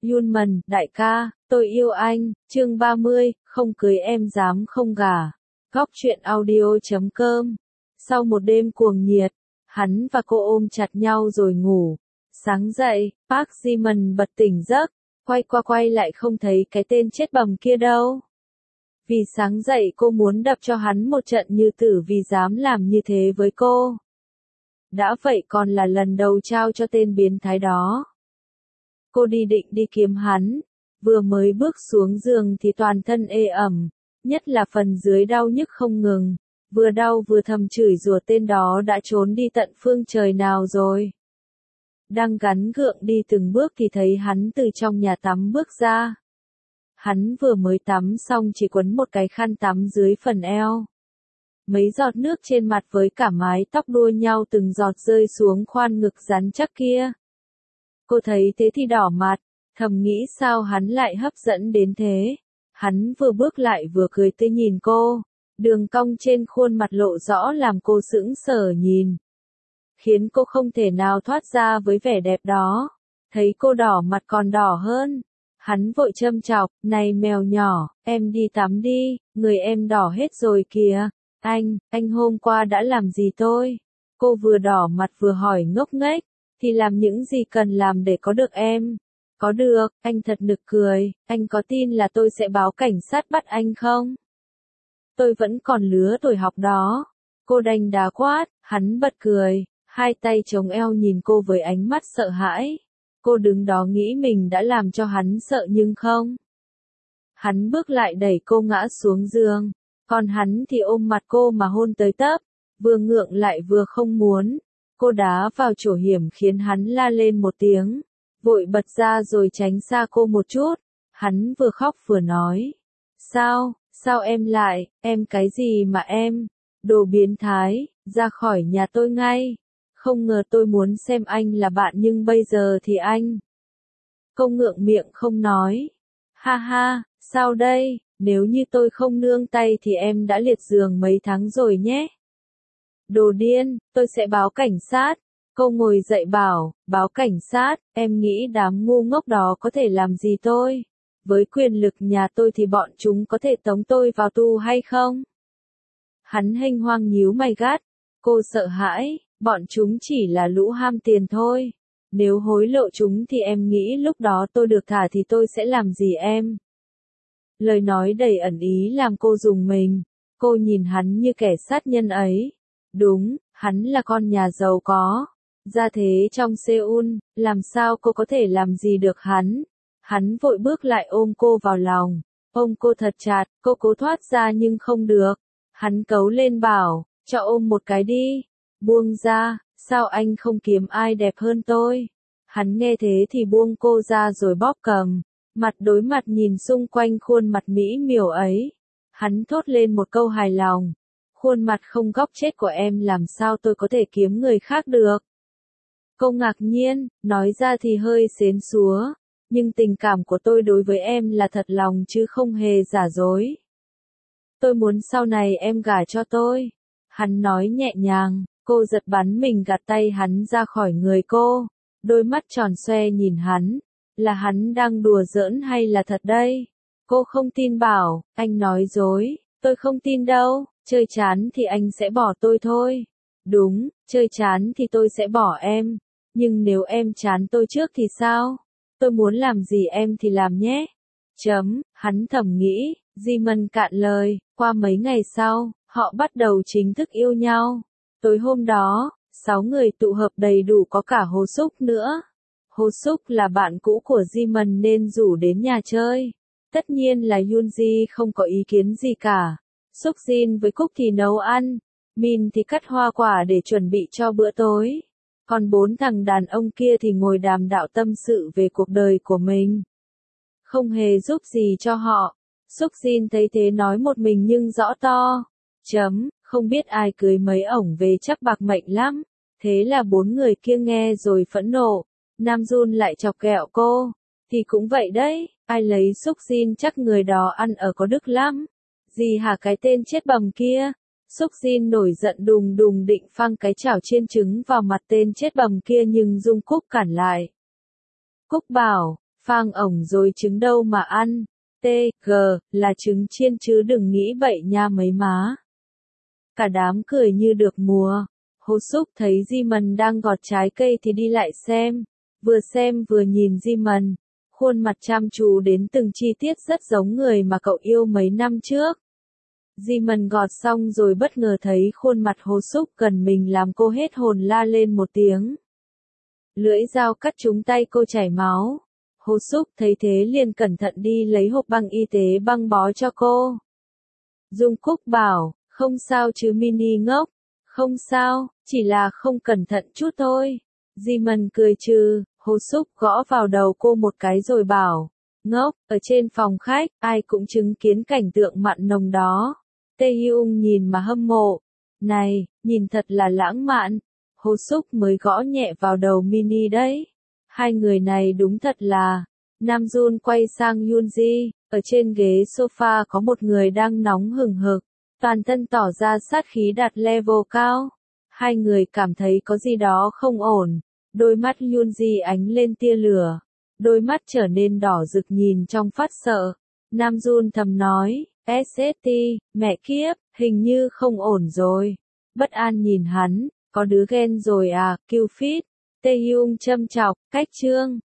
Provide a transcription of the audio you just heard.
Yunman, đại ca, tôi yêu anh, chương 30, không cưới em dám không gả. Góc truyện audio.com. Sau một đêm cuồng nhiệt, hắn và cô ôm chặt nhau rồi ngủ. Sáng dậy, Park Ji-man bật tỉnh giấc, quay qua quay lại không thấy cái tên chết bầm kia đâu. Vì sáng dậy cô muốn đập cho hắn một trận như tử vì dám làm như thế với cô. Đã vậy còn là lần đầu trao cho tên biến thái đó. Cô định đi kiếm hắn, vừa mới bước xuống giường thì toàn thân ê ẩm, nhất là phần dưới đau nhức không ngừng, vừa đau vừa thầm chửi rủa tên đó đã trốn đi tận phương trời nào rồi. Đang gắng gượng đi từng bước thì thấy hắn từ trong nhà tắm bước ra. Hắn vừa mới tắm xong chỉ quấn một cái khăn tắm dưới phần eo. Mấy giọt nước trên mặt với cả mái tóc đua nhau từng giọt rơi xuống khoan ngực rắn chắc kia. Cô thấy thế thì đỏ mặt, thầm nghĩ sao hắn lại hấp dẫn đến thế. Hắn vừa bước lại vừa cười tươi nhìn cô, đường cong trên khuôn mặt lộ rõ làm cô sững sờ nhìn. Khiến cô không thể nào thoát ra với vẻ đẹp đó. Thấy cô đỏ mặt còn đỏ hơn. Hắn vội châm chọc, này mèo nhỏ, em đi tắm đi, người em đỏ hết rồi kìa. Anh hôm qua đã làm gì tôi? Cô vừa đỏ mặt vừa hỏi ngốc nghếch, thì làm những gì cần làm để có được em? Có được, anh thật nực cười, anh có tin là tôi sẽ báo cảnh sát bắt anh không? Tôi vẫn còn lứa tuổi học đó. Cô đanh đá quát, hắn bật cười, hai tay chống eo nhìn cô với ánh mắt sợ hãi. Cô đứng đó nghĩ mình đã làm cho hắn sợ nhưng không. Hắn bước lại đẩy cô ngã xuống giường, còn hắn thì ôm mặt cô mà hôn tới tấp, vừa ngượng lại vừa không muốn. Cô đá vào chỗ hiểm khiến hắn la lên một tiếng, vội bật ra rồi tránh xa cô một chút. Hắn vừa khóc vừa nói, sao em cái gì mà em, đồ biến thái, ra khỏi nhà tôi ngay. Không ngờ tôi muốn xem anh là bạn nhưng bây giờ thì anh. Cô ngượng miệng không nói. Ha ha, sao đây, nếu như tôi không nương tay thì em đã liệt giường mấy tháng rồi nhé. Đồ điên, tôi sẽ báo cảnh sát. Cô ngồi dậy bảo, báo cảnh sát, em nghĩ đám ngu ngốc đó có thể làm gì tôi? Với quyền lực nhà tôi thì bọn chúng có thể tống tôi vào tù hay không? Hắn hênh hoang nhíu mày gắt. Cô sợ hãi, bọn chúng chỉ là lũ ham tiền thôi. Nếu hối lộ chúng thì em nghĩ lúc đó tôi được thả thì tôi sẽ làm gì em? Lời nói đầy ẩn ý làm cô rùng mình. Cô nhìn hắn như kẻ sát nhân ấy. Đúng, hắn là con nhà giàu có. Ra thế trong Seoul, làm sao cô có thể làm gì được hắn? Hắn vội bước lại ôm cô vào lòng. Ôm cô thật chặt, cô cố thoát ra nhưng không được. Hắn cấu lên bảo, cho ôm một cái đi. Buông ra, sao anh không kiếm ai đẹp hơn tôi? Hắn nghe thế thì buông cô ra rồi bóp cầm. Mặt đối mặt nhìn xung quanh khuôn mặt mỹ miều ấy. Hắn thốt lên một câu hài lòng. Khuôn mặt không góc chết của em làm sao tôi có thể kiếm người khác được? Cô ngạc nhiên, nói ra thì hơi xến xúa. Nhưng tình cảm của tôi đối với em là thật lòng chứ không hề giả dối. Tôi muốn sau này em gả cho tôi. Hắn nói nhẹ nhàng, cô giật bắn mình gạt tay hắn ra khỏi người cô. Đôi mắt tròn xoe nhìn hắn. Là hắn đang đùa giỡn hay là thật đây? Cô không tin bảo, anh nói dối, tôi không tin đâu, chơi chán thì anh sẽ bỏ tôi thôi. Đúng, chơi chán thì tôi sẽ bỏ em. Nhưng nếu em chán tôi trước thì sao? Tôi muốn làm gì em thì làm nhé. Hắn thầm nghĩ, Ji-man cạn lời, qua mấy ngày sau, họ bắt đầu chính thức yêu nhau. Tối hôm đó, 6 người tụ hợp đầy đủ có cả Hồ Súc nữa. Hồ Súc là bạn cũ của Ji-man nên rủ đến nhà chơi. Tất nhiên là Yoonji không có ý kiến gì cả. Súc Jin với Cúc thì nấu ăn, Min thì cắt hoa quả để chuẩn bị cho bữa tối. Còn 4 thằng đàn ông kia thì ngồi đàm đạo tâm sự về cuộc đời của mình. Không hề giúp gì cho họ. Súc Jin thấy thế nói một mình nhưng rõ to. Không biết ai cưới mấy ổng về chắc bạc mệnh lắm. Thế là 4 người kia nghe rồi phẫn nộ. Nam Jun lại chọc ghẹo cô. Thì cũng vậy đấy, ai lấy Súc Jin chắc người đó ăn ở có đức lắm. Gì hả cái tên chết bầm kia? Súc Jin nổi giận đùng đùng định phăng cái chảo chiên trứng vào mặt tên chết bầm kia nhưng Dung Cúc cản lại. Cúc bảo, Phang ổng rồi trứng đâu mà ăn. T.G. là trứng chiên chứ đừng nghĩ bậy nha mấy má. Cả đám cười như được mùa. Hố Súc thấy Di-mần đang gọt trái cây thì đi lại xem vừa nhìn Di-mần. Khuôn mặt chăm chú đến từng chi tiết rất giống người mà cậu yêu mấy năm trước. Di-mần gọt xong rồi bất ngờ thấy khuôn mặt Hố Súc gần mình làm cô hết hồn la lên một tiếng. Lưỡi dao cắt trúng tay cô chảy máu. Hố Súc thấy thế liền cẩn thận đi lấy hộp băng y tế băng bó cho cô. Dung Cúc bảo, không sao chứ Mini ngốc. Không sao, chỉ là không cẩn thận chút thôi. Di-mần cười trừ, Hố Súc gõ vào đầu cô một cái rồi bảo, ngốc, ở trên phòng khách, ai cũng chứng kiến cảnh tượng mặn nồng đó. Tae-hyung nhìn mà hâm mộ. Này, nhìn thật là lãng mạn. Hố Súc mới gõ nhẹ vào đầu Mini đấy. Hai người này đúng thật là. Nam Jun quay sang Yoonji, ở trên ghế sofa có một người đang nóng hừng hực, toàn thân tỏ ra sát khí đạt level cao. Hai người cảm thấy có gì đó không ổn. Đôi mắt Yoonji ánh lên tia lửa. Đôi mắt trở nên đỏ rực nhìn trong phát sợ. Nam Jun thầm nói, SST, mẹ kiếp, hình như không ổn rồi. Bất an nhìn hắn, có đứa ghen rồi à, Cupid. Tae-hyung châm chọc, cách chương.